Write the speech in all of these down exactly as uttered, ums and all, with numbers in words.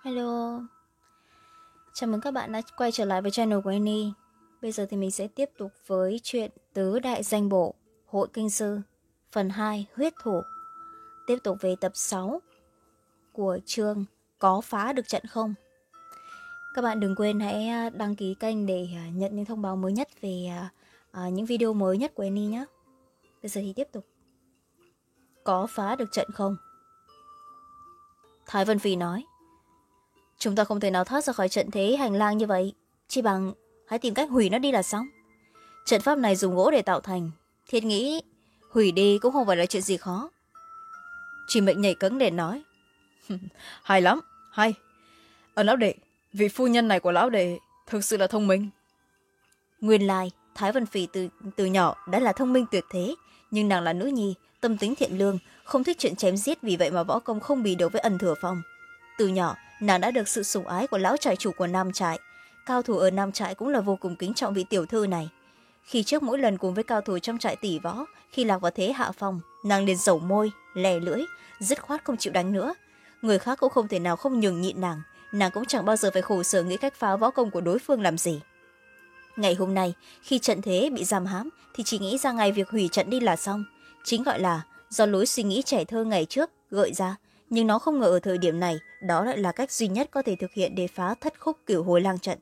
Hello, chào mừng các bạn đã quay trở lại với channel của Annie. Bây giờ thì mình sẽ tiếp tục với chuyện Tứ Đại Danh Bổ, Hội Kinh Sư, phần hai, Huyết Thủ. Tiếp tục về tập sáu của chương Có Phá Được Trận Không. Các bạn đừng quên hãy đăng ký kênh để nhận những thông báo mới nhất về uh, những video mới nhất của Annie nhé. Bây giờ thì tiếp tục. Có phá được trận không? Thái Vân Phi nói. Chúng ta không thể nào thoát ra khỏi trận thế hành lang như vậy. Chỉ bằng hãy tìm cách hủy nó đi là xong. Trận pháp này dùng gỗ để tạo thành. Thiết nghĩ hủy đi cũng không phải là chuyện gì khó. Chỉ Mệnh nhảy cẫng để nói. Hay lắm, hay. Ở lão đệ, vị phu nhân này của lão đệ thực sự là thông minh. Nguyên lai, Thái Vân Phi từ, từ nhỏ đã là thông minh tuyệt thế. Nhưng nàng là nữ nhi, tâm tính thiện lương, không thích chuyện chém giết, vì vậy mà võ công không bì được với Ân Thừa Phong. Từ nhỏ, nàng đã được sự sủng ái của lão trại chủ của Nam Trại. Cao thủ ở Nam Trại cũng là vô cùng kính trọng vị tiểu thư này. Khi trước mỗi lần cùng với cao thủ trong trại tỷ võ, khi lạc vào thế hạ phong, nàng liền dẩu môi, lè lưỡi, dứt khoát không chịu đánh nữa. Người khác cũng không thể nào không nhường nhịn nàng, nàng cũng chẳng bao giờ phải khổ sở nghĩ cách phá võ công của đối phương làm gì. Ngày hôm nay, khi trận thế bị giam hãm, thì chỉ nghĩ ra ngày việc hủy trận đi là xong. Chính gọi là do lối suy nghĩ trẻ thơ ngày trước gợi ra, nhưng nó không ngờ ở thời điểm này, đó lại là cách duy nhất có thể thực hiện để phá thất khúc cửu hồi lang trận.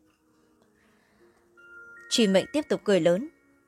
Truy Mệnh tiếp tục cười lớn.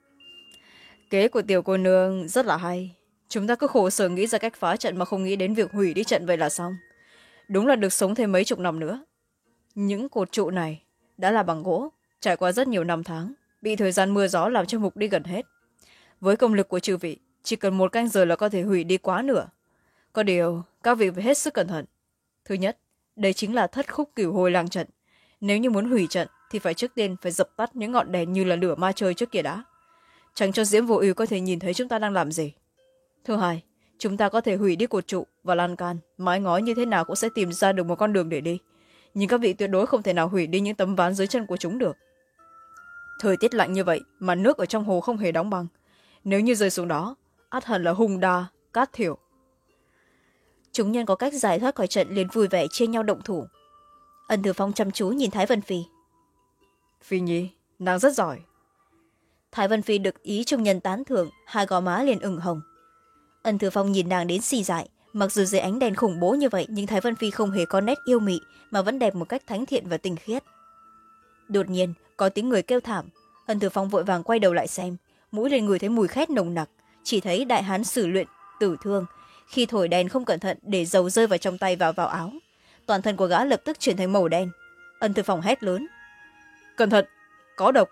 Kế của tiểu cô nương rất là hay. Chúng ta cứ khổ sở nghĩ ra cách phá trận mà không nghĩ đến việc hủy đi trận vậy là xong. Đúng là được sống thêm mấy chục năm nữa. Những cột trụ này đã là bằng gỗ, trải qua rất nhiều năm tháng, bị thời gian mưa gió làm cho mục đi gần hết. Với công lực của chư vị, chỉ cần một canh giờ là có thể hủy đi quá nửa. Có điều, các vị phải hết sức cẩn thận. Thứ nhất, đây chính là thất khúc cửu hồi lang trận. Nếu như muốn hủy trận thì phải trước tiên phải dập tắt những ngọn đèn như là lửa ma chơi trước kia đã. Tránh cho Diễm Vô Ưu có thể nhìn thấy chúng ta đang làm gì. Thứ hai, chúng ta có thể hủy đi cột trụ và lan can, mái ngói như thế nào cũng sẽ tìm ra được một con đường để đi. Nhưng các vị tuyệt đối không thể nào hủy đi những tấm ván dưới chân của chúng được. Thời tiết lạnh như vậy mà nước ở trong hồ không hề đóng băng. Nếu như rơi xuống đó, ắt hẳn là hung đa, cát thiểu. Chúng nhân có cách giải thoát khỏi trận liền vui vẻ chia nhau động thủ. Ân Thừa Phong chăm chú nhìn Thái Vân Phi. Phi nhi, nàng rất giỏi. Thái Vân Phi được ý trung nhân tán thưởng, hai gò má liền ửng hồng. Ân Thừa Phong nhìn nàng đến si dại. Mặc dù dưới ánh đèn khủng bố như vậy, nhưng Thái Vân Phi không hề có nét yêu mị, mà vẫn đẹp một cách thánh thiện và tinh khiết. Đột nhiên có tiếng người kêu thảm. Ân Thừa Phong vội vàng quay đầu lại xem, mũi lên người thấy mùi khét nồng nặc, chỉ thấy đại hán Sử Luyện tử thương. Khi thổi đèn không cẩn thận để dầu rơi vào trong tay vào vào áo, toàn thân của gã lập tức chuyển thành màu đen. Ân Thừa Phong hét lớn. Cẩn thận, có độc.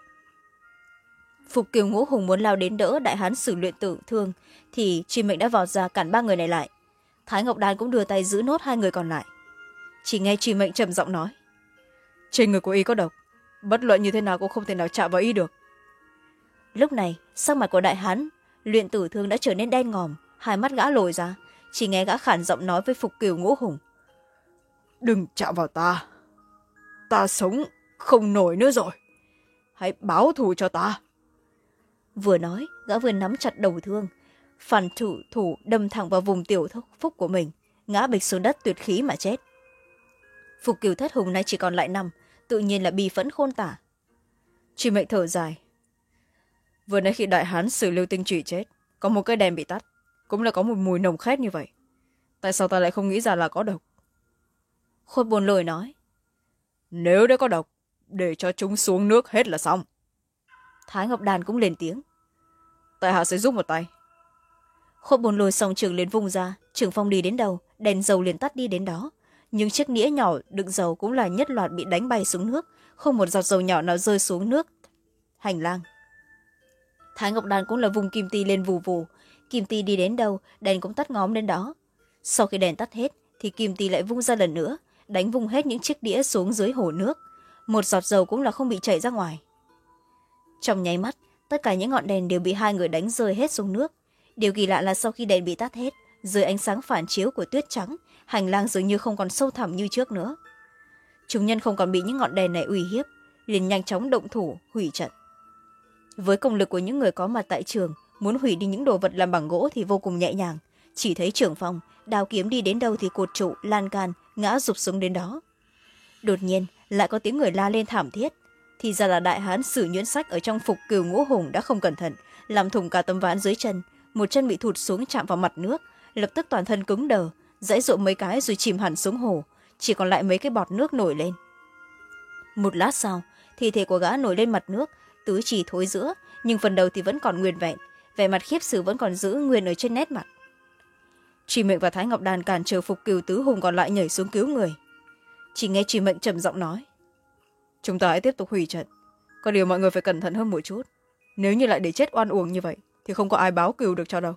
Phục Kiều Ngũ Hùng muốn lao đến đỡ đại hán Sử Luyện tử thương, thì Truy Mệnh đã vọt ra cản ba người này lại. Thái Ngọc Đan cũng đưa tay giữ nốt hai người còn lại. Chỉ nghe Truy Mệnh trầm giọng nói. Trên người của y có độc, bất luận như thế nào cũng không thể nào chạm vào y được. Lúc này sắc mặt của đại hán Luyện tử thương đã trở nên đen ngòm, hai mắt gã lồi ra. Chỉ nghe gã khản giọng nói với Phục Kiều Ngũ Hùng. Đừng chạm vào ta, ta sống không nổi nữa rồi, hãy báo thù cho ta. Vừa nói gã vừa nắm chặt đầu thương, phản thủ thủ đâm thẳng vào vùng tiểu phúc của mình, ngã bịch xuống đất tuyệt khí mà chết. Phục Kiều Thất Hùng nay chỉ còn lại năm, tự nhiên là bi phẫn khôn tả. Truy Mệnh thở dài. Vừa nãy khi đại hán Sử Lưu Tinh Trùy chết, có một cái đèn bị tắt, cũng là có một mùi nồng khét như vậy. Tại sao ta lại không nghĩ ra là có độc? Khôn Buồn Lồi nói. Nếu đã có độc, để cho chúng xuống nước hết là xong. Thái Ngọc Đàn cũng lên tiếng. Tại hạ sẽ giúp một tay. Khôn Buồn Lồi song trường liền vung ra, trường phong đi đến đâu, đèn dầu liền tắt đi đến đó. Nhưng chiếc nĩa nhỏ đựng dầu cũng là nhất loạt bị đánh bay xuống nước, không một giọt dầu nhỏ nào rơi xuống nước hành lang. Thái Ngọc Đàn cũng là vùng kim ti lên vù vù, kim ti đi đến đâu đèn cũng tắt ngóm đến đó. Sau khi đèn tắt hết thì kim ti lại vung ra lần nữa, đánh vung hết những chiếc đĩa xuống dưới hồ nước, một giọt dầu cũng là không bị chảy ra ngoài. Trong nháy mắt tất cả những ngọn đèn đều bị hai người đánh rơi hết xuống nước. Điều kỳ lạ là sau khi đèn bị tắt hết, dưới ánh sáng phản chiếu của tuyết trắng, hành lang dường như không còn sâu thẳm như trước nữa. Chúng nhân không còn bị những ngọn đèn này uy hiếp, liền nhanh chóng động thủ hủy trận. Với công lực của những người có mặt tại trường, muốn hủy đi những đồ vật làm bằng gỗ thì vô cùng nhẹ nhàng. Chỉ thấy trưởng phòng đào kiếm đi đến đâu thì cột trụ lan can ngã rụp xuống đến đó. đột nhiên lại có tiếng người la lên thảm thiết. Thì ra là đại hán Sử Nhuyễn Sách ở trong phục cửu ngũ hùng đã không cẩn thận làm thủng cả tấm ván dưới chân, một chân bị thụt xuống chạm vào mặt nước, lập tức toàn thân cứng đờ, dãy dụa mấy cái rồi chìm hẳn xuống hồ, chỉ còn lại mấy cái bọt nước nổi lên. Một lát sau, thi thể của gã nổi lên mặt nước, tứ chỉ thối giữa, nhưng phần đầu thì vẫn còn nguyên vẹn, vẻ mặt khiếp xử vẫn còn giữ nguyên ở trên nét mặt. Trì Mệnh và Thái Ngọc Đàn cản trở phục cửu tứ hùng còn lại nhảy xuống cứu người. Chỉ nghe Trì Mệnh trầm giọng nói: chúng ta hãy tiếp tục hủy trận, có điều mọi người phải cẩn thận hơn một chút, nếu như lại để chết oan uổng như vậy thì không có ai báo cừu được cho đâu.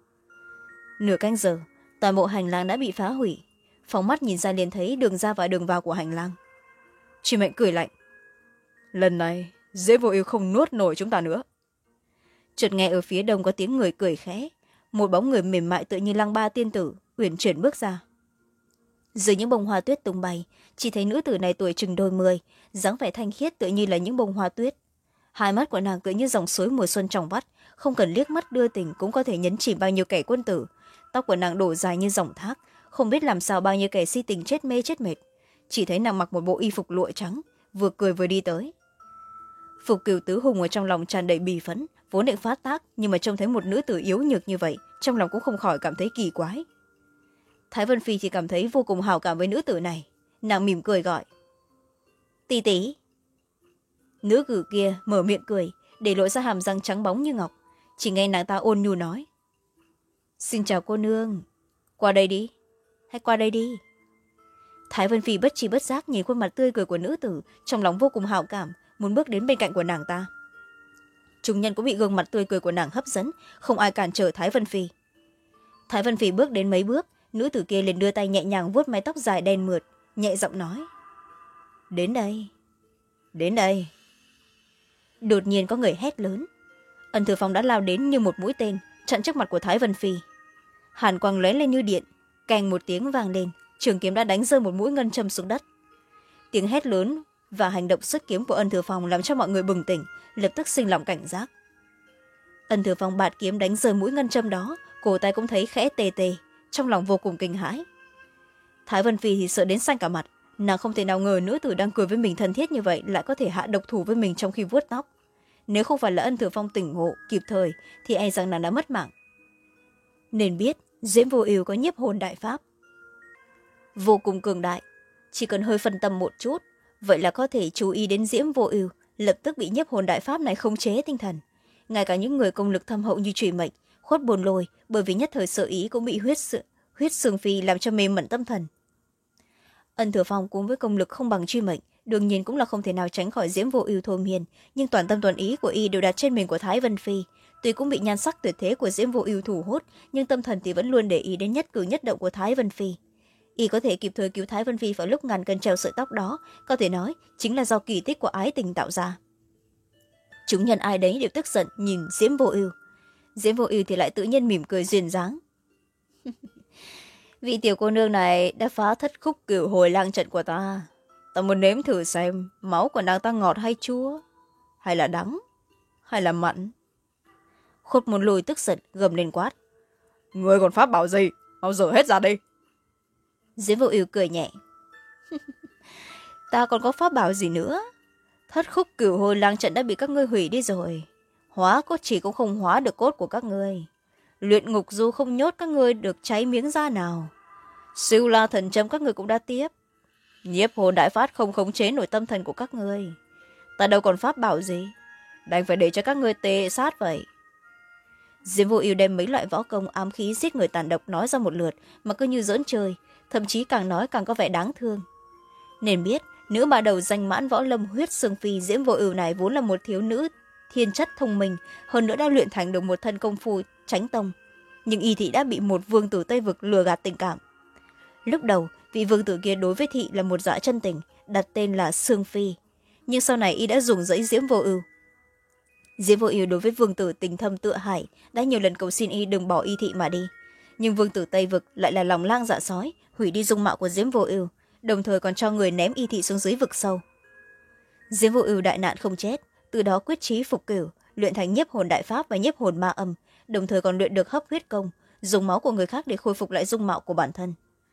Nửa canh giờ, toàn bộ hành lang đã bị phá hủy, phóng mắt nhìn ra liền thấy đường ra và đường vào của hành lang. Trì Mệnh cười lạnh: lần này Dễ Vô Ưu không nuốt nổi chúng ta nữa. Chợt nghe ở phía đông có tiếng người cười khẽ, một bóng người mềm mại tựa như Lăng Ba tiên tử uyển chuyển bước ra. Dưới những bông hoa tuyết tung bay, chỉ thấy nữ tử này tuổi chừng đôi mươi, dáng vẻ thanh khiết tựa như là những bông hoa tuyết. Hai mắt của nàng tựa như dòng suối mùa xuân trong vắt, không cần liếc mắt đưa tình cũng có thể nhấn chìm bao nhiêu kẻ quân tử. Tóc của nàng đổ dài như dòng thác, không biết làm sao bao nhiêu kẻ si tình chết mê chết mệt. Chỉ thấy nàng mặc một bộ y phục lụa trắng, vừa cười vừa đi tới. Phục cửu tứ hùng ở trong lòng tràn đầy bì phấn, vốn định phát tác, nhưng mà trông thấy một nữ tử yếu nhược như vậy, trong lòng cũng không khỏi cảm thấy kỳ quái. Thái Vân Phi thì cảm thấy vô cùng hảo cảm với nữ tử này, nàng mỉm cười gọi: tỷ tỷ. Nữ cử kia mở miệng cười, để lộ ra hàm răng trắng bóng như ngọc. Chỉ nghe nàng ta ôn nhu nói: xin chào cô nương, qua đây đi, hãy qua đây đi. Thái Vân Phi bất tri bất giác nhìn khuôn mặt tươi cười của nữ tử, trong lòng vô cùng hảo cảm, muốn bước đến bên cạnh của nàng ta. Chúng nhân cũng bị gương mặt tươi cười của nàng hấp dẫn, không ai cản trở Thái Vân Phi. Thái Vân Phi bước đến mấy bước, nữ tử kia liền đưa tay nhẹ nhàng vuốt mái tóc dài đen mượt, nhẹ giọng nói: đến đây, đến đây. Đột nhiên có người hét lớn. Ân Thừa Phong đã lao đến như một mũi tên, chặn trước mặt của Thái Vân Phi. Hàn quang lóe lên như điện, cành một tiếng vang lên, trường kiếm đã đánh rơi một mũi ngân châm xuống đất. Tiếng hét lớn và hành động xuất kiếm của Ân Thừa Phong làm cho mọi người bừng tỉnh, lập tức sinh lòng cảnh giác. Ân Thừa Phong bạt kiếm đánh rơi mũi ngân châm đó, cổ tay cũng thấy khẽ tê tê, trong lòng vô cùng kinh hãi. Thái Vân Phi thì sợ đến xanh cả mặt, nàng không thể nào ngờ nữ tử đang cười với mình thân thiết như vậy lại có thể hạ độc thủ với mình trong khi vuốt tóc. Nếu không phải là Ân Thừa Phong tỉnh ngộ kịp thời thì e rằng nàng đã mất mạng. Nên biết Diễm Vô Ưu có nhiếp hồn đại pháp vô cùng cường đại, chỉ cần hơi phân tâm một chút, vậy là có thể chú ý đến Diễm Vô Ưu, lập tức bị nhiếp hồn đại pháp này khống chế tinh thần. Ngay cả những người công lực thâm hậu như Trùy Mệnh, Khuất Bồn Lôi bởi vì nhất thời sợ ý cũng bị huyết sự, huyết sương phi làm cho mê mẩn tâm thần. Ân Thừa Phong cũng với công lực không bằng Truy Mệnh, đương nhiên cũng là không thể nào tránh khỏi Diễm Vô Ưu thôi miên, nhưng toàn tâm toàn ý của y đều đặt trên mình của Thái Vân Phi. Tuy cũng bị nhan sắc tuyệt thế của Diễm Vô Ưu thu hút, nhưng tâm thần thì vẫn luôn để ý đến nhất cử nhất động của Thái Vân Phi. Y có thể kịp thời cứu Thái Vân Phi vào lúc ngàn cân treo sợi tóc đó, có thể nói chính là do kỳ tích của ái tình tạo ra. Chúng nhân ai đấy đều tức giận nhìn Diễm Vô Ưu. Diễm Vô Ưu thì lại tự nhiên mỉm cười duyên dáng. Vị tiểu cô nương này đã phá thất khúc cửu hồi lang trận của ta. Ta muốn nếm thử xem máu của nàng ta ngọt hay chua, hay là đắng, hay là mặn. Khuất Môn Lôi tức giận gầm lên quát: ngươi còn pháp bảo gì, mau dở hết ra đi. Diễm Vô Ưu cười nhẹ: ta còn có pháp bảo gì nữa, thất khúc cửu hồi lang trận đã bị các ngươi hủy đi rồi, hóa cốt chỉ cũng không hóa được cốt của các ngươi, luyện ngục du không nhốt các ngươi được cháy miếng da nào, siêu la thần châm các ngươi cũng đã tiếp, nhiếp hồn đại phát không khống chế nổi tâm thần của các ngươi, ta đâu còn pháp bảo gì, đành phải để cho các ngươi tê sát vậy. Diễm Vô Ưu đem mấy loại võ công ám khí giết người tàn độc nói ra một lượt mà cứ như giỡn chơi, thậm chí càng nói càng có vẻ đáng thương. Nên biết nữ bà đầu danh mãn võ lâm huyết sương phi Diễm Vô Ưu này vốn là một thiếu nữ thiên chất thông minh, hơn nữa đã luyện thành được một thân công phu chánh tông, nhưng y thị đã bị một vương tử Tây vực lừa gạt tình cảm. Lúc đầu vị vương tử kia đối với thị là một dạ chân tình, đặt tên là Sương Phi, nhưng sau này y đã dùng dẫy Diễm Vô Ưu. Diễm Vô Ưu đối với vương tử tình thâm tựa hải, đã nhiều lần cầu xin y đừng bỏ y thị mà đi, nhưng vương tử Tây vực lại là lòng lang dạ sói, hủy đi dung mạo của Diễm Vô Ưu, đồng thời còn cho người ném y thị xuống dưới vực sâu. Diễm Vô Ưu đại nạn không chết, từ đó quyết chí phục cửu, luyện thành nhiếp hồn đại pháp và nhiếp hồn ma âm, đồng thời còn luyện được hấp huyết công, dùng máu của người khác để khôi phục lại dung mạo của bản thân.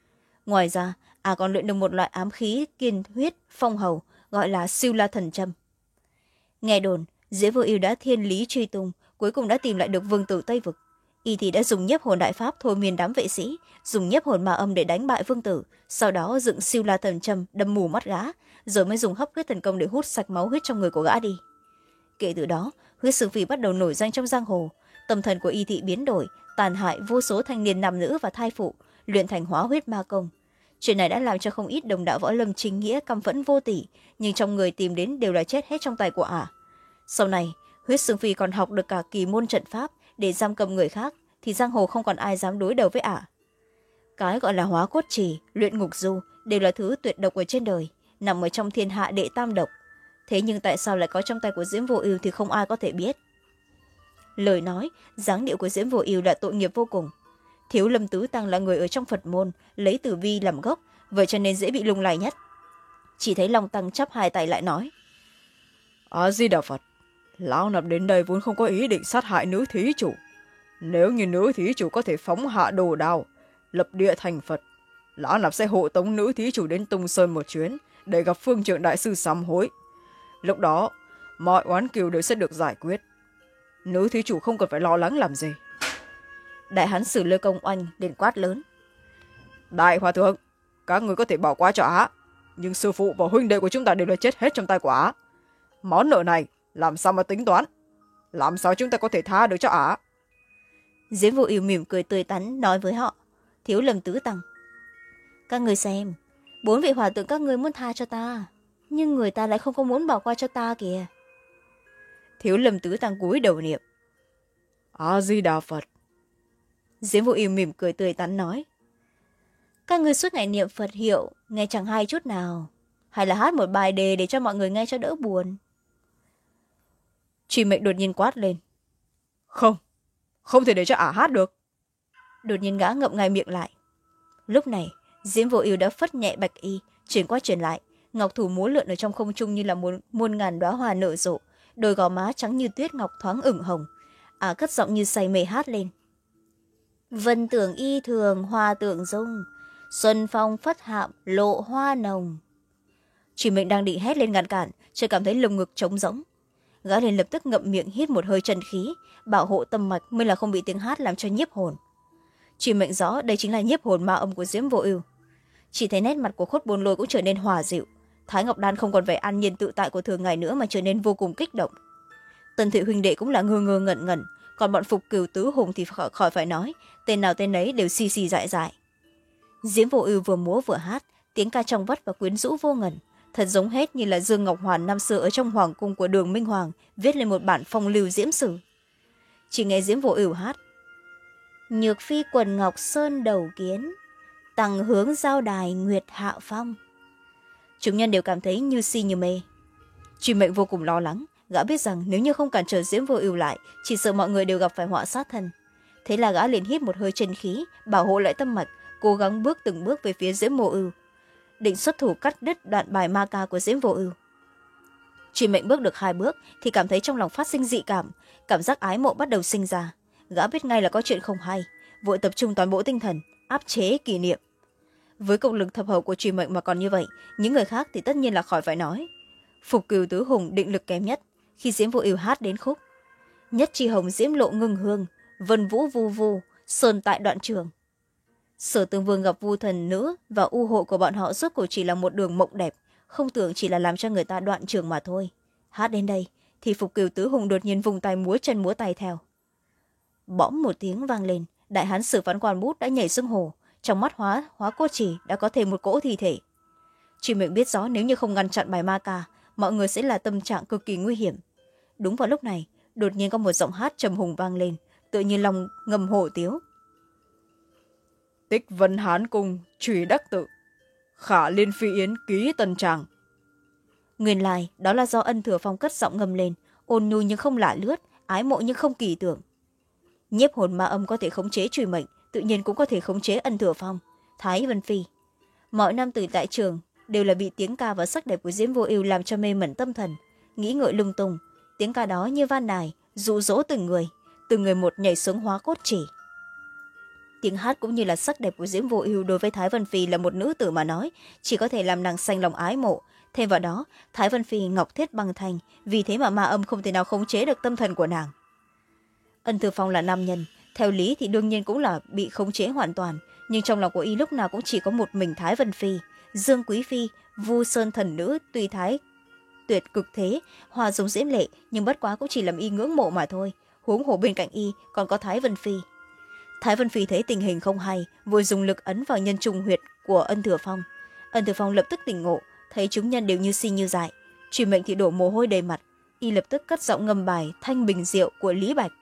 ngoài ra ả còn luyện được một loại ám khí kiên huyết phong hầu gọi là siêu la thần châm. Nghe đồn Diễm Vô Ưu đã thiên lý truy tung, cuối cùng đã tìm lại được vương tử Tây Vực. Y thì đã dùng nhiếp hồn đại pháp thôi miên đám vệ sĩ, dùng nhiếp hồn ma âm để đánh bại vương tử, sau đó dựng siêu la thần châm đâm mù mắt gã, rồi mới dùng hấp huyết thần công để hút sạch máu huyết trong người của gã đi. Kể từ đó, huyết sương phi bắt đầu nổi danh trong giang hồ, tâm thần của Y thị biến đổi, tàn hại vô số thanh niên nam nữ và thai phụ, luyện thành hóa huyết ma công. Chuyện này đã làm cho không ít đồng đạo võ lâm chính nghĩa căm phẫn vô tỷ, nhưng trong người tìm đến đều là chết hết trong tay của ả. Sau này huyết sương phi còn học được cả kỳ môn trận pháp để giam cầm người khác, thì giang hồ không còn ai dám đối đầu với ả. Cái gọi là hóa cốt trì, luyện ngục du đều là thứ tuyệt độc ở trên đời, nằm ở trong thiên hạ đệ tam độc. Thế nhưng tại sao lại có trong tay của Diễm Vô Ưu thì không ai có thể biết. Lời nói dáng điệu của Diễm Vô Ưu là tội nghiệp vô cùng. Thiếu Lâm Tứ Tăng là người ở trong Phật môn, lấy tử vi làm gốc, vậy cho nên dễ bị lung lay nhất. Chỉ thấy Long Tăng chắp hai tay lại nói: A Di Đà Phật, lão nạp đến đây vốn không có ý định sát hại nữ thí chủ. Nếu như nữ thí chủ có thể phóng hạ đồ đao, lập địa thành Phật, lão nạp sẽ hộ tống nữ thí chủ đến Tung Sơn một chuyến để gặp phương trượng đại sư sám hối. Lúc đó mọi oán kiều đều sẽ được giải quyết, nữ thí chủ không cần phải lo lắng làm gì. Đại hán Sử Lôi Công oanh liền quát lớn: Đại hòa thượng, các người có thể bỏ qua cho ả, nhưng sư phụ và huynh đệ của chúng ta đều đã chết hết trong tay của ả. Món nợ này làm sao mà tính toán, làm sao chúng ta có thể tha được cho ả? Diễm Vô Ưu mỉm cười tươi tắn nói với họ: Thiếu Lâm Tứ Tăng, các người xem, bốn vị hòa thượng các người muốn tha cho ta, nhưng người ta lại không có muốn bỏ qua cho ta kìa. Thiếu Lâm Tứ Tăng cúi đầu niệm: A Di Đà Phật. Diễm Vô Ưu mỉm cười tươi tắn nói: Các người suốt ngày niệm Phật hiệu, nghe chẳng hay chút nào, hay là hát một bài đề để cho mọi người nghe cho đỡ buồn. Truy Mệnh đột nhiên quát lên: Không, không thể để cho ả hát được. Đột nhiên gã ngậm ngay miệng lại. Lúc này Diễm Vô Ưu đã phất nhẹ bạch y, chuyển qua chuyển lại, ngọc thủ múa lượn ở trong không trung như là muôn, muôn ngàn đóa hoa nở rộ, đôi gò má trắng như tuyết ngọc thoáng ửng hồng. Ả cất giọng như say mê hát lên: Vân tưởng y thường hoa tượng dung, xuân phong phất hạm lộ hoa nồng. Truy Mệnh đang định hét lên ngăn cản, chợt cảm thấy lồng ngực trống rỗng. Gã liền lập tức ngậm miệng hít một hơi chân khí, bảo hộ tâm mạch mới là không bị tiếng hát làm cho nhiếp hồn. Truy Mệnh rõ đây chính là nhiếp hồn ma âm của Diễm Vô Ưu. Chỉ thấy nét mặt của Khuất Bồn Lôi cũng trở nên hòa dịu, Thái Ngọc Đan không còn vẻ an nhiên tự tại của thường ngày nữa mà trở nên vô cùng kích động. Tần Thụy huynh đệ cũng là ngơ ngơ ngẩn ngẩn, còn bọn Phục Cửu tứ hùng thì khỏi phải nói, tên nào tên ấy đều xì xì dại dại. Diễm Vô Ưu vừa múa vừa hát, tiếng ca trong vắt và quyến rũ vô ngần, thật giống hết như là Dương Ngọc Hoàn năm xưa ở trong hoàng cung của Đường Minh Hoàng viết lên một bản phong lưu diễm sử. Chỉ nghe Diễm Vô Ưu hát: Nhược phi quần ngọc sơn đầu kiến, tằng hướng giao đài nguyệt hạ phong. Chúng nhân đều cảm thấy như si như mê. Truy Mệnh vô cùng lo lắng, gã biết rằng nếu như không cản trở Diễm Vô Ưu lại, chỉ sợ mọi người đều gặp phải họa sát thân. Thế là gã liền hít một hơi chân khí, bảo hộ lại tâm mạch, cố gắng bước từng bước về phía Diễm Vô Ưu, định xuất thủ cắt đứt đoạn bài ma ca của Diễm Vô Ưu. Truy Mệnh bước được hai bước thì cảm thấy trong lòng phát sinh dị cảm, cảm giác ái mộ bắt đầu sinh ra. Gã biết ngay là có chuyện không hay, vội tập trung toàn bộ tinh thần áp chế kỷ niệm. Với công lực thập hầu của Truy Mệnh mà còn như vậy, những người khác thì tất nhiên là khỏi phải nói. Phục Cửu tứ hùng định lực kém nhất, khi Diễm Vô Ưu hát đến khúc Nhất chi hồng diễm lộ ngưng hương, vân vũ vu vu sơn tại đoạn trường. Sở Tương Vương gặp Vu thần nữ và u hộ của bọn họ suốt cuộc chỉ là một đường mộng đẹp, không tưởng chỉ là làm cho người ta đoạn trường mà thôi. Hát đến đây thì Phục Cửu tứ hùng đột nhiên vùng tay múa chân múa tay theo. Bỗng một tiếng vang lên, đại hán Sử Phán Quan Bút đã nhảy xuống hồ, trong mắt hóa hóa cốt chỉ đã có thêm một cỗ thi thể. Truy Mệnh biết rõ nếu như không ngăn chặn bài ma ca, mọi người sẽ là tâm trạng cực kỳ nguy hiểm. Đúng vào lúc này, đột nhiên có một giọng hát trầm hùng vang lên, tự như lòng ngầm hổ tiếu: Tích Vân Hán Cung Trùy Đắc Tự, khả liên phi yến ký tân tràng. Nguyên lai đó là do Ân Thừa Phong cất giọng ngâm lên, ôn nhu nhưng không lạ lướt, ái mộ nhưng không kỳ tưởng. Nhiếp hồn ma âm có thể khống chế Truy Mệnh, tự nhiên cũng có thể khống chế Ân Thừa Phong, Thái Vân Phi. Mọi nam tử tại trường đều là bị tiếng ca và sắc đẹp của Diễm Vô Ưu làm cho mê mẩn tâm thần, nghĩ ngợi lung tung. Tiếng ca đó như van nài dụ dỗ từng người, từng người một nhảy xuống hóa cốt chỉ. Tiếng hát cũng như là sắc đẹp của Diễm Vô Ưu đối với Thái Vân Phi là một nữ tử mà nói chỉ có thể làm nàng xanh lòng ái mộ. Thêm vào đó, Thái Vân Phi ngọc thiết băng thành, vì thế mà ma âm không thể nào khống chế được tâm thần của nàng. Ân Thừa Phong là nam nhân, theo lý thì đương nhiên cũng là bị khống chế hoàn toàn, nhưng trong lòng của y lúc nào cũng chỉ có một mình Thái Vân Phi. Dương Quý Phi, Vu Sơn thần nữ tuy thái tuyệt cực thế, hòa giống diễm lệ, nhưng bất quá cũng chỉ làm y ngưỡng mộ mà thôi, huống hồ bên cạnh y còn có Thái Vân Phi. Thái Vân Phi thấy tình hình không hay, vội dùng lực ấn vào nhân trung huyệt của Ân Thừa Phong. Ân Thừa Phong lập tức tỉnh ngộ, thấy chúng nhân đều như si như dại, truy mệnh thì đổ mồ hôi đầy mặt, y lập tức cất giọng ngâm bài Thanh Bình Diệu của Lý Bạch.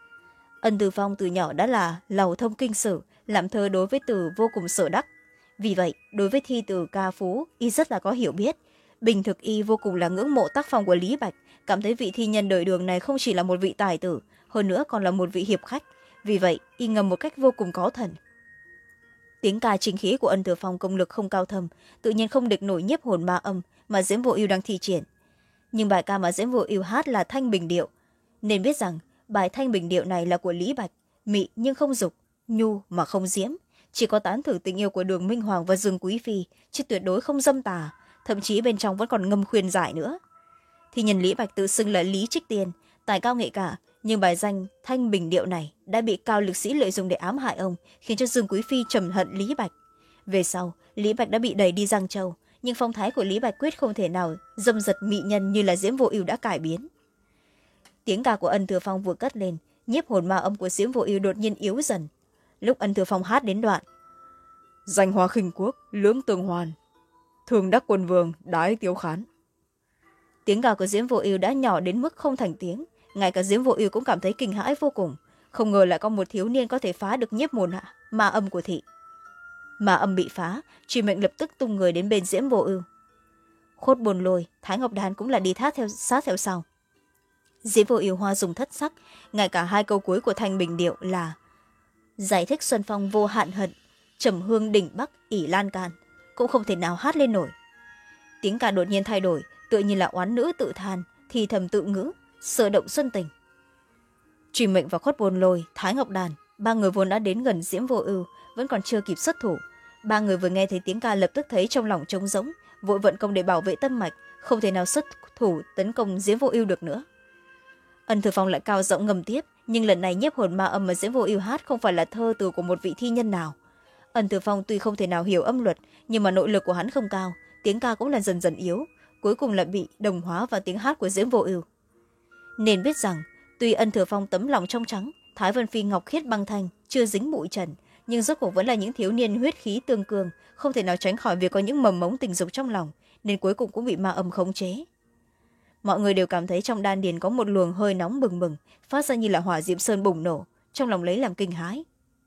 Ân Thừa Phong từ nhỏ đã là lầu thông kinh sử, làm thơ đối với từ vô cùng sở đắc, vì vậy đối với thi từ ca phú y rất là có hiểu biết. Bình thực y vô cùng là ngưỡng mộ tác phong của Lý Bạch, cảm thấy vị thi nhân đời đường này không chỉ là một vị tài tử, hơn nữa còn là một vị hiệp khách, vì vậy y ngầm một cách vô cùng có thần. Tiếng ca chính khí của Ân Thừa Phong công lực không cao thâm, tự nhiên không địch nổi nhiếp hồn ma âm mà Diễm Vô Ưu đang thi triển. Nhưng bài ca mà Diễm Vô Ưu hát là Thanh Bình Điệu, nên biết rằng bài Thanh Bình Điệu này là của Lý Bạch, mị nhưng không dục, nhu mà không diễm, chỉ có tán thử tình yêu của Đường Minh Hoàng và Dương Quý Phi, chứ tuyệt đối không dâm tà, thậm chí bên trong vẫn còn ngâm khuyên giải nữa. Thì nhân Lý Bạch tự xưng là Lý Trích Tiên, tài cao nghệ cả, nhưng bài danh Thanh Bình Điệu này đã bị cao lực sĩ lợi dụng để ám hại ông, khiến cho Dương Quý Phi trầm hận Lý Bạch. Về sau, Lý Bạch đã bị đẩy đi Giang Châu, nhưng phong thái của Lý Bạch quyết không thể nào dâm dật mị nhân như là Diễm Vô Ưu đã cải biến. Tiếng ca của Ân Thừa Phong vừa cất lên, nhiếp hồn ma âm của Diễm Vô Ưu đột nhiên yếu dần. Lúc Ân Thừa Phong hát đến đoạn danh hoa khinh quốc, lưỡng tương hoàn, thường đắc quân vương, đái tiếu khán, tiếng ca của Diễm Vô Ưu đã nhỏ đến mức không thành tiếng, ngay cả Diễm Vô Ưu cũng cảm thấy kinh hãi vô cùng, không ngờ lại có một thiếu niên có thể phá được nhiếp hồn ma âm của thị. Ma âm bị phá, truy mệnh lập tức tung người đến bên Diễm Vô Ưu. Khốt Bồn Lôi, Thái Ngọc Đan cũng là đi thác theo sát theo sau. Diễm Vô Ưu hoa dùng thất sắc, ngay cả hai câu cuối của Thanh Bình Điệu là giải thích xuân phong vô hạn hận, trầm hương đỉnh bắc ỷ lan can, cũng không thể nào hát lên nổi. Tiếng ca đột nhiên thay đổi, tựa như là oán nữ tự than, thì thầm tự ngữ, sở động xuân tình. Truy mệnh và Khốt Bồn Lôi, Thái Ngọc Đàn, ba người vốn đã đến gần Diễm Vô Ưu, vẫn còn chưa kịp xuất thủ. Ba người vừa nghe thấy tiếng ca lập tức thấy trong lòng trống rỗng, vội vận công để bảo vệ tâm mạch, không thể nào xuất thủ tấn công Diễm Vô Ưu được nữa. Ân Thừa Phong lại cao giọng ngâm tiếp, nhưng lần này nhiếp hồn ma âm mà Diễm Vô Ưu hát không phải là thơ từ của một vị thi nhân nào. Ân Thừa Phong tuy không thể nào hiểu âm luật, nhưng mà nội lực của hắn không cao, tiếng ca cũng là dần dần yếu, cuối cùng là bị đồng hóa vào tiếng hát của Diễm Vô Ưu. Nên biết rằng tuy Ân Thừa Phong tấm lòng trong trắng, Thái Vân Phi ngọc khiết băng thanh, chưa dính bụi trần, nhưng rốt cuộc vẫn là những thiếu niên huyết khí tương cường, không thể nào tránh khỏi việc có những mầm mống tình dục trong lòng, nên cuối cùng cũng bị ma âm khống chế. Mọi người đều cảm thấy trong đan điền có một luồng hơi nóng bừng bừng, phát ra như là hỏa diệm sơn bùng nổ, trong lòng lấy làm kinh hãi.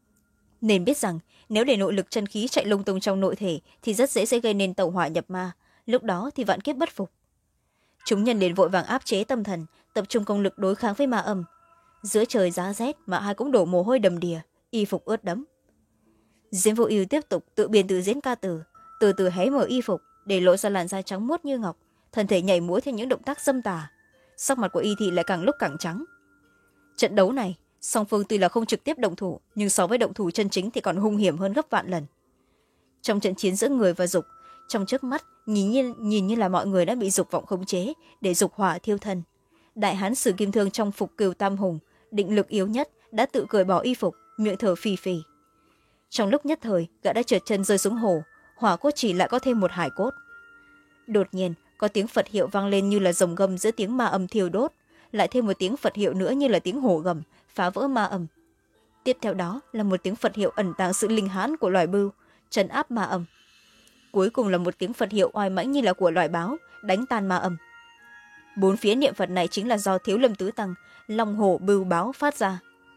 Nên biết rằng nếu để nội lực chân khí chạy lung tung trong nội thể thì rất dễ sẽ gây nên tẩu hỏa nhập ma, lúc đó thì vạn kiếp bất phục. Chúng nhân liền vội vàng áp chế tâm thần, tập trung công lực đối kháng với ma âm. Giữa trời giá rét mà ai cũng đổ mồ hôi đầm đìa, y phục ướt đẫm. Diễm Vô Ưu tiếp tục tự biên tự diễn ca từ, từ từ hé mở y phục để lộ ra làn da trắng muốt như ngọc, thân thể nhảy múa theo những động tác dâm tà, sắc mặt của y thị lại càng lúc càng trắng. Trận đấu này song phương tuy là không trực tiếp động thủ, nhưng so với động thủ chân chính thì còn hung hiểm hơn gấp vạn lần. Trong trận chiến giữa người và dục, trong chớp mắt nhìn như, nhìn như là mọi người đã bị dục vọng khống chế để dục hỏa thiêu thân. Đại hán Sử Kim Thương trong phục cừu tam hùng, định lực yếu nhất, đã tự cởi bỏ y phục, miệng thở phì phì. Trong lúc nhất thời, gã đã trượt chân rơi xuống hồ, hỏa cốt chỉ lại có thêm một hải cốt. Đột nhiên có tiếng Phật hiệu vang lên như là rồng gầm giữa tiếng ma âm thiêu đốt, lại thêm một tiếng Phật hiệu nữa như là tiếng hổ gầm phá vỡ ma âm. Tiếp theo đó là một tiếng Phật hiệu ẩn tàng sự linh hãn của loài bưu, trấn áp ma âm. Cuối cùng là một tiếng Phật hiệu oai mãnh như là của loài báo, đánh tan ma âm. Bốn phía niệm Phật này chính là do Thiếu Lâm Tứ Tăng, Long Hổ Bưu Báo phát ra.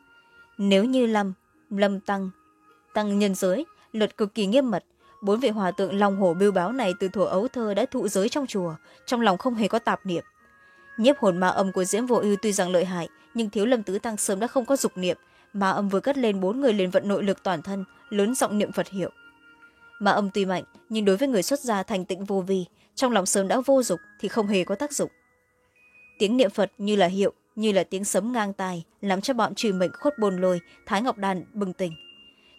Nếu như Lâm, Lâm Tăng, Tăng nhân giới, luật cực kỳ nghiêm mật, bốn vị hòa tượng Long Hổ Bưu Báo này từ thuở ấu thơ đã thụ giới trong chùa, trong lòng không hề có tạp niệm. Nhiếp hồn ma âm của Diễm Vô Ưu tuy rằng lợi hại, nhưng Thiếu Lâm Tứ Tăng sớm đã không có dục niệm, ma âm vừa cất lên bốn người liền vận nội lực toàn thân, lớn giọng niệm Phật hiệu. Ma âm tuy mạnh, nhưng đối với người xuất gia thành tịnh vô vi, trong lòng sớm đã vô dục thì không hề có tác dụng. Tiếng niệm Phật như là hiệu, như là tiếng sấm ngang tai, làm cho bọn Trừ Mệnh, Khuất Bồn Lôi, Thái Ngọc Đan bừng tỉnh.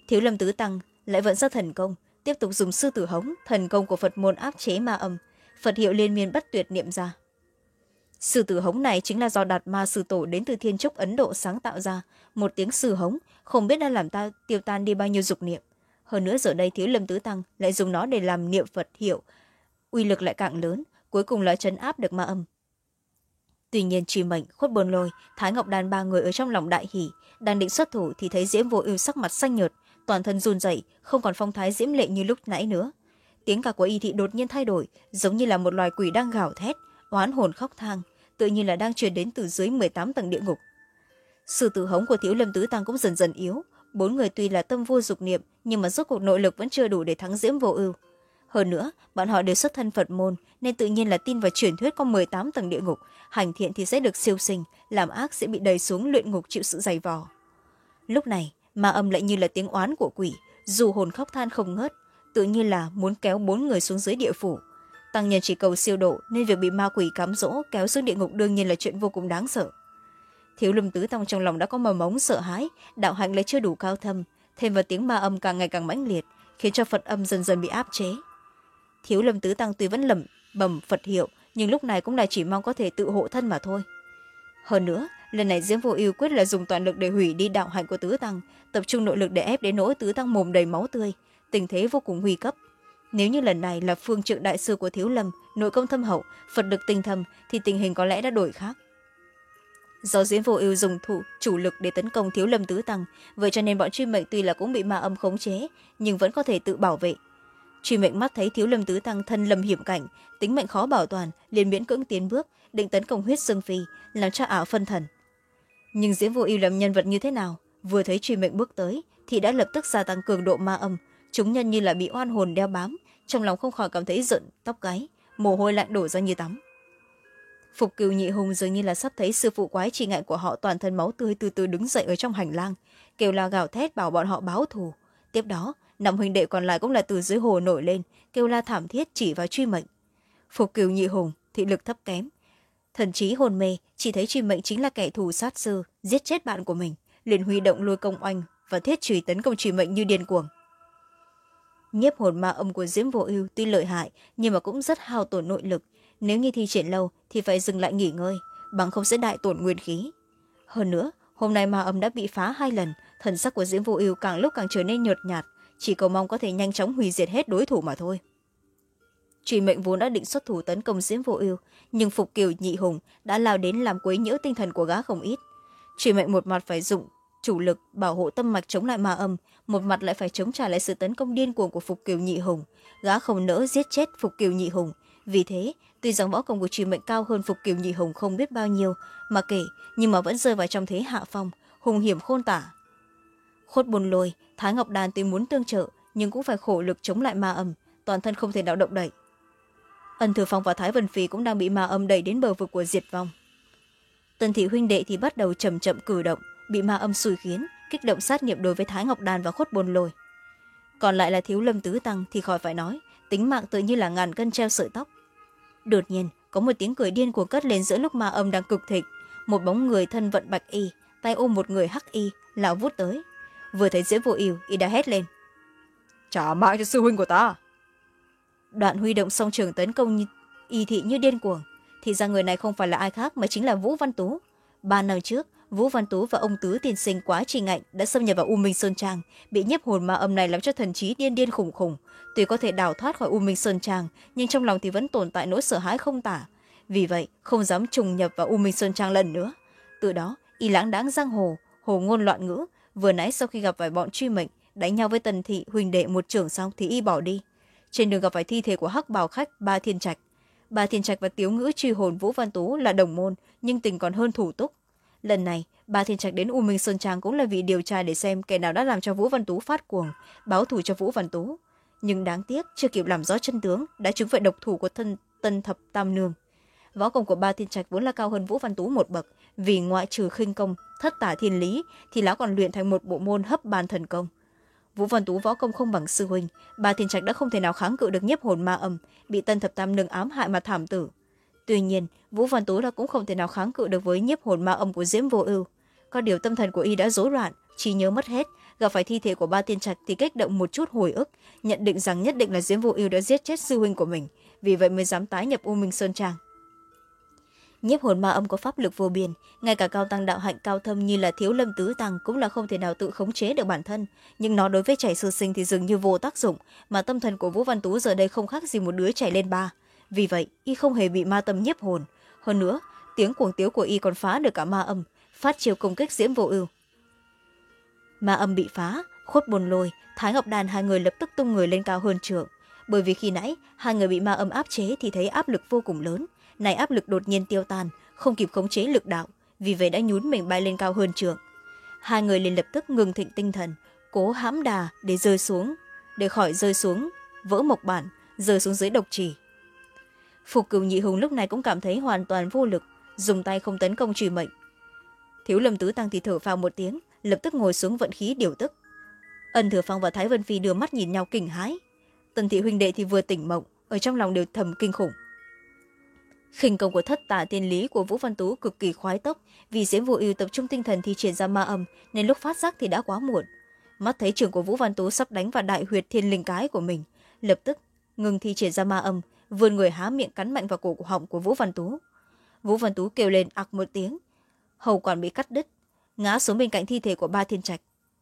Thiếu lâm tứ tăng lại vận ra thần công, tiếp tục dùng sư tử hống, thần công của Phật môn áp chế ma âm. Phật hiệu liên miên bất tuyệt niệm ra. Sư tử hống này chính là do Đạt Ma sư tổ đến từ Thiên Trúc Ấn Độ sáng tạo ra. Một tiếng sư hống không biết đã làm ta tiêu tan đi bao nhiêu dục niệm. Hơn nữa giờ đây Thiếu lâm tứ tăng lại dùng nó để làm niệm Phật hiệu, uy lực lại càng lớn, cuối cùng là trấn áp được ma âm. Tuy nhiên Truy Mệnh, Khuất Bồn Lôi, Thái Ngọc Đan ba người ở trong lòng đại hỉ, đang định xuất thủ thì thấy Diễm Vô Ưu sắc mặt xanh nhợt, toàn thân run rẩy, không còn phong thái diễm lệ như lúc nãy nữa. Tiếng cả của Y thị đột nhiên thay đổi, giống như là một loài quỷ đang gào thét, oán hồn khóc thang, tự nhiên là đang truyền đến từ dưới mười tám tầng địa ngục. Sư tử hống của Thiếu lâm tứ tăng cũng dần dần yếu, bốn người tuy là tâm vô dục niệm nhưng mà rốt cuộc nội lực vẫn chưa đủ để thắng Diễm Vô Ưu. Hơn nữa bọn họ đều xuất thân Phật môn nên tự nhiên là tin vào truyền thuyết có mười tám tầng địa ngục, hành thiện thì sẽ được siêu sinh, làm ác sẽ bị đẩy xuống luyện ngục chịu sự dày vò. Lúc này ma âm lại như là tiếng oán của quỷ, dù hồn khóc than không ngớt, tự nhiên là muốn kéo bốn người xuống dưới địa phủ. Tăng nhân chỉ cầu siêu độ nên việc bị ma quỷ cám dỗ kéo xuống địa ngục đương nhiên là chuyện vô cùng đáng sợ. Thiếu lâm tứ tăng trong lòng đã có mầm mống sợ hãi, đạo hạnh lại chưa đủ cao thâm, thêm vào tiếng ma âm càng ngày càng mãnh liệt, khiến cho Phật âm dần dần bị áp chế. Thiếu lâm tứ tăng tuy vẫn lẩm bẩm Phật hiệu nhưng lúc này cũng là chỉ mong có thể tự hộ thân mà thôi. Hơn nữa lần này Diễm Vô Ưu quyết là dùng toàn lực để hủy đi đạo hạnh của tứ tăng, tập trung nội lực để ép đến nỗi tứ tăng mồm đầy máu tươi, tình thế vô cùng nguy cấp. Nếu như lần này là phương trượng đại sư của Thiếu lâm, nội công thâm hậu, Phật lực tinh thâm thì tình hình có lẽ đã đổi khác. Do Diễm Vô Ưu dùng thủ chủ lực để tấn công Thiếu lâm tứ tăng, vậy cho nên bọn Truy Mệnh tuy là cũng bị ma âm khống chế nhưng vẫn có thể tự bảo vệ. Truy Mệnh mắt thấy Thiếu lâm tứ tăng thân lâm hiểm cảnh, tính mệnh khó bảo toàn, liền miễn cưỡng tiến bước định tấn công Huyết Dương Phi, làm cho ảo phân thần. Nhưng Diễm Vô Ưu làm nhân vật như thế nào, vừa thấy Truy Mệnh bước tới thì đã lập tức gia tăng cường độ ma âm, chúng nhân như là bị oan hồn đeo bám, trong lòng không khỏi cảm thấy giận tóc gáy, mồ hôi lạnh đổ ra như tắm. Phục Cừu Nhị Hùng dường như là sắp thấy sư phụ quái Trì Ngạn của họ toàn thân máu tươi từ từ đứng dậy ở trong hành lang, kêu la gào thét bảo bọn họ báo thù. Tiếp đó năm huynh đệ còn lại cũng là từ dưới hồ nổi lên, kêu la thảm thiết chỉ vào Truy Mệnh. Phục Cừu Nhị Hùng thị lực thấp kém, thần trí hồn mê, chỉ thấy Truy Mệnh chính là kẻ thù sát sư, giết chết bạn của mình, liền huy động lôi công oanh và thiết chùy tấn công Truy Mệnh như điên cuồng. Nhiếp hồn ma âm của Diễm Vô Ưu tuy lợi hại nhưng mà cũng rất hao tổn nội lực, nếu như thi triển lâu thì phải dừng lại nghỉ ngơi, bằng không sẽ đại tổn nguyên khí. Hơn nữa hôm nay ma âm đã bị phá hai lần, thần sắc của Diễm Vô Ưu càng lúc càng trở nên nhợt nhạt, chỉ cầu mong có thể nhanh chóng hủy diệt hết đối thủ mà thôi. Truy Mệnh vốn đã định xuất thủ tấn công Diễm Vô Ưu, nhưng Phục Kiều Nhị Hùng đã lao đến làm quấy nhiễu tinh thần của gã không ít. Truy Mệnh một mặt phải dụng chủ lực bảo hộ tâm mạch chống lại ma âm, một mặt lại phải chống trả lại sự tấn công điên cuồng của Phục Kiều Nhị Hùng. Gã không nỡ giết chết Phục Kiều Nhị Hùng, vì thế tuy rằng võ công của Truy Mệnh cao hơn Phục Kiều Nhị Hùng không biết bao nhiêu mà kể, nhưng mà vẫn rơi vào trong thế hạ phong, hung hiểm khôn tả. Khuất Bồn Lôi, Thái Ngọc Đan tuy muốn tương trợ nhưng cũng phải khổ lực chống lại ma âm, toàn thân không thể nào động đậy. Ân Thừa Phong và Thái Vân Phi cũng đang bị ma âm đẩy đến bờ vực của diệt vong. Tần thị huynh đệ thì bắt đầu chậm chậm cử động, bị ma âm xui khiến, kích động sát nghiệp đối với Thái Ngọc Đan và Khuất Bồn Lôi. Còn lại là Thiếu lâm tứ tăng thì khỏi phải nói, tính mạng tự như là ngàn cân treo sợi tóc. Đột nhiên có một tiếng cười điên cuồng cất lên giữa lúc ma âm đang cực thịnh, một bóng người thân vận bạch y, tay ôm một người hắc y lão vút tới. Vừa thấy Diễm Vô Ưu, y đã hét lên: "Trả mạng cho sư huynh của ta!" Đoạn huy động song trường tấn công như, y thị như điên cuồng, thì ra người này không phải là ai khác mà chính là Vũ Văn Tú. Ba năm trước Vũ Văn Tú và ông Tứ tiên sinh Quá Trì Ngạnh đã xâm nhập vào U Minh Sơn Trang, bị nhiếp hồn ma âm này làm cho thần trí điên điên khủng khủng. Tuy có thể đào thoát khỏi U Minh Sơn Trang nhưng trong lòng thì vẫn tồn tại nỗi sợ hãi không tả, vì vậy không dám trùng nhập vào U Minh Sơn Trang lần nữa. Từ đó y lãng đãng giang hồ, hồ ngôn loạn ngữ. Vừa nãy sau khi gặp phải bọn Truy Mệnh đánh nhau với Tần thị huỳnh đệ một trưởng xong thì y bỏ đi. Trên đường gặp phải thi thể của hắc bào khách Ba Thiên Trạch. Ba Thiên Trạch và Tiếu Ngữ truy hồn Vũ Văn Tú là đồng môn nhưng tình còn hơn thủ túc. Lần này Ba Thiên Trạch đến U Minh Sơn Trang cũng là vì điều tra để xem kẻ nào đã làm cho Vũ Văn Tú phát cuồng, báo thù cho Vũ Văn Tú. Nhưng đáng tiếc chưa kịp làm rõ chân tướng đã trúng phải độc thủ của thân Tân Thập Tam Nương. Võ công của Ba Thiên Trạch vốn là cao hơn Vũ Văn Tú một bậc, vì ngoại trừ khinh công thất tả thiên lý thì lão còn luyện thành một bộ môn hấp bàn thần công. Vũ Văn Tú võ công không bằng sư huynh, Ba Thiên Trạch đã không thể nào kháng cự được nhiếp hồn ma âm, bị Tân Thập Tam Nương ám hại mà thảm tử. Tuy nhiên Vũ Văn Tú đã cũng không thể nào kháng cự được với nhiếp hồn ma âm của Diễm Vô Ưu. Có điều tâm thần của y đã rối loạn, trí nhớ mất hết, gặp phải thi thể của ba tiên trạch thì kích động một chút hồi ức, nhận định rằng nhất định là Diễm Vô Ưu đã giết chết sư huynh của mình, vì vậy mới dám tái nhập U Minh Sơn Trang. Nhiếp hồn ma âm có pháp lực vô biên, ngay cả cao tăng đạo hạnh cao thâm như là Thiếu Lâm Tứ Tăng cũng là không thể nào tự khống chế được bản thân, nhưng nó đối với trẻ sơ sinh thì dường như vô tác dụng, mà tâm thần của Vũ Văn Tú giờ đây không khác gì một đứa trẻ lên ba. Vì vậy y không hề bị ma tâm nhiếp hồn. Hơn nữa, tiếng cuồng tiếu của y còn phá được cả ma âm, phát chiêu công kích Diễm Vô Ưu. Ma âm bị phá, Khuất Bồn Lôi, Thái Ngọc Đan hai người lập tức tung người lên cao hơn trượng, bởi vì khi nãy hai người bị ma âm áp chế thì thấy áp lực vô cùng lớn, này áp lực đột nhiên tiêu tan, không kịp khống chế lực đạo, vì vậy đã nhún mình bay lên cao hơn trượng. Hai người liền lập tức ngừng thịnh tinh thần, cố hãm đà để rơi xuống, để khỏi rơi xuống vỡ mộc bản, rơi xuống dưới độc trì. Phục Cửu Nhị Hùng lúc này cũng cảm thấy hoàn toàn vô lực, dùng tay không tấn công truy mệnh. Thiếu Lâm Tứ Tăng thì thở phào một tiếng, lập tức ngồi xuống vận khí điều tức. Ân Thừa Phong và Thái Vân Phi đưa mắt nhìn nhau kinh hãi. Tần thị huynh đệ thì vừa tỉnh mộng, ở trong lòng đều thầm kinh khủng. Khinh công của thất tả tiên lý của Vũ Văn Tú cực kỳ khoái tốc, vì Diễm Vô Ưu tập trung tinh thần thi triển ra ma âm nên lúc phát giác thì đã quá muộn. Mắt thấy trường của Vũ Văn Tú sắp đánh vào đại huyệt thiên linh cái của mình, lập tức ngừng thi triển ra ma âm, vươn người há miệng cắn mạnh vào cổ họng của Vũ Văn Tú. Vũ Văn Tú kêu lên ặc một tiếng, hầu quản bị cắt đứt, ngã xuống bên cạnh thi thể của ba thiên trạch.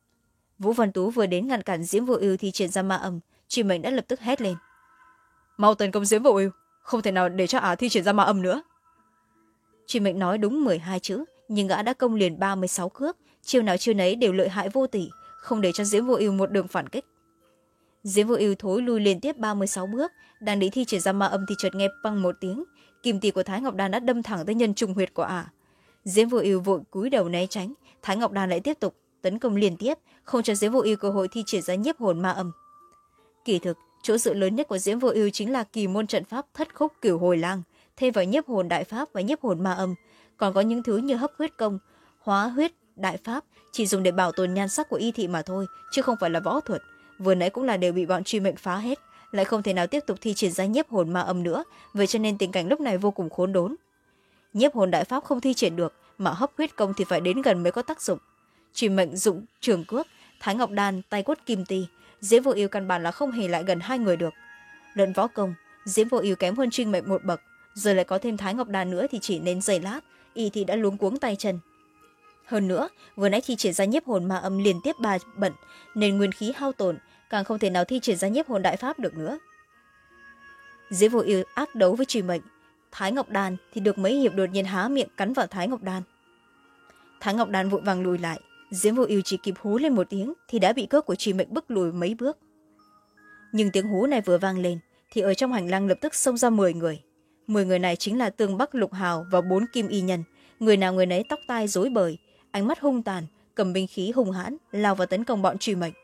Vũ Văn Tú vừa đến ngăn cản Diễm Vô Ưu thi triển ra ma âm, Truy Mệnh đã lập tức hét lên: mau tấn công Diễm Vô Ưu, không thể nào để cho ả thi triển ra ma âm nữa. Truy Mệnh nói đúng mười hai chữ, nhưng gã đã công liền ba mươi sáu cước, chiêu nào chiêu nấy đều lợi hại vô tỷ, không để cho Diễm Vô Ưu một đường phản kích. Diễm Vô Ưu thối lui liên tiếp ba mươi sáu bước, đang định thi triển ra ma âm thì chợt nghe băng một tiếng, kim tỷ của Thái Ngọc Đan đã đâm thẳng tới nhân trung huyệt của ả. Diễm Vô Ưu vội cúi đầu né tránh, Thái Ngọc Đan lại tiếp tục tấn công liên tiếp, không cho Diễm Vô Ưu cơ hội thi triển ra nhiếp hồn ma âm. Kỳ thực, chỗ dựa lớn nhất của Diễm Vô Ưu chính là kỳ môn trận pháp Thất Khúc Cửu Hồi Lang, thêm vào nhiếp hồn đại pháp và nhiếp hồn ma âm, còn có những thứ như hấp huyết công, hóa huyết đại pháp chỉ dùng để bảo tồn nhan sắc của y thị mà thôi, chứ không phải là võ thuật. Vừa nãy cũng là đều bị bọn Truy Mệnh phá hết, lại không thể nào tiếp tục thi triển ra nhiếp hồn ma âm nữa, vậy cho nên tình cảnh lúc này vô cùng khốn đốn. Nhiếp hồn đại pháp không thi triển được, mà hấp huyết công thì phải đến gần mới có tác dụng. Truy Mệnh dụng trường cước, Thái Ngọc Đan tay quất kim ti, Diễm Vô Ưu căn bản là không hề lại gần hai người được. Luận võ công, Diễm Vô Ưu kém hơn Truy Mệnh một bậc, giờ lại có thêm Thái Ngọc Đan nữa thì chỉ nên giây lát, y thì đã luống cuống tay chân. Hơn nữa, vừa nãy thi triển ra nhiếp hồn ma âm liên tiếp ba bận, nên nguyên khí hao tổn, càng không thể nào thi triển ra nhiếp hồn đại pháp được nữa. Diễm Vô Ưu ác đấu với Truy Mệnh, Thái Ngọc Đan thì được mấy hiệp đột nhiên há miệng cắn vào Thái Ngọc Đan. Thái Ngọc Đan vội vàng lùi lại, Diễm Vô Ưu chỉ kịp hú lên một tiếng thì đã bị cước của Truy Mệnh bức lùi mấy bước. Nhưng tiếng hú này vừa vang lên thì ở trong hành lang lập tức xông ra mười người. Mười người này chính là Tương Bắc, Lục Hào và bốn kim y nhân, người nào người nấy tóc tai rối bời, ánh mắt hung tàn, cầm binh khí hung hãn lao vào tấn công bọn Truy Mệnh.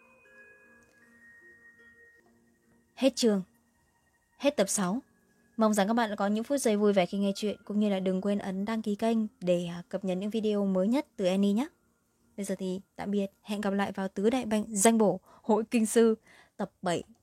Hết chương. Hết tập sáu. Mong rằng các bạn có những phút giây vui vẻ khi nghe chuyện, cũng như là đừng quên ấn đăng ký kênh để cập nhật những video mới nhất từ Annie nhé. Bây giờ thì tạm biệt, hẹn gặp lại vào Tứ Đại Banh Danh Bổ Hội Kinh Sư tập bảy.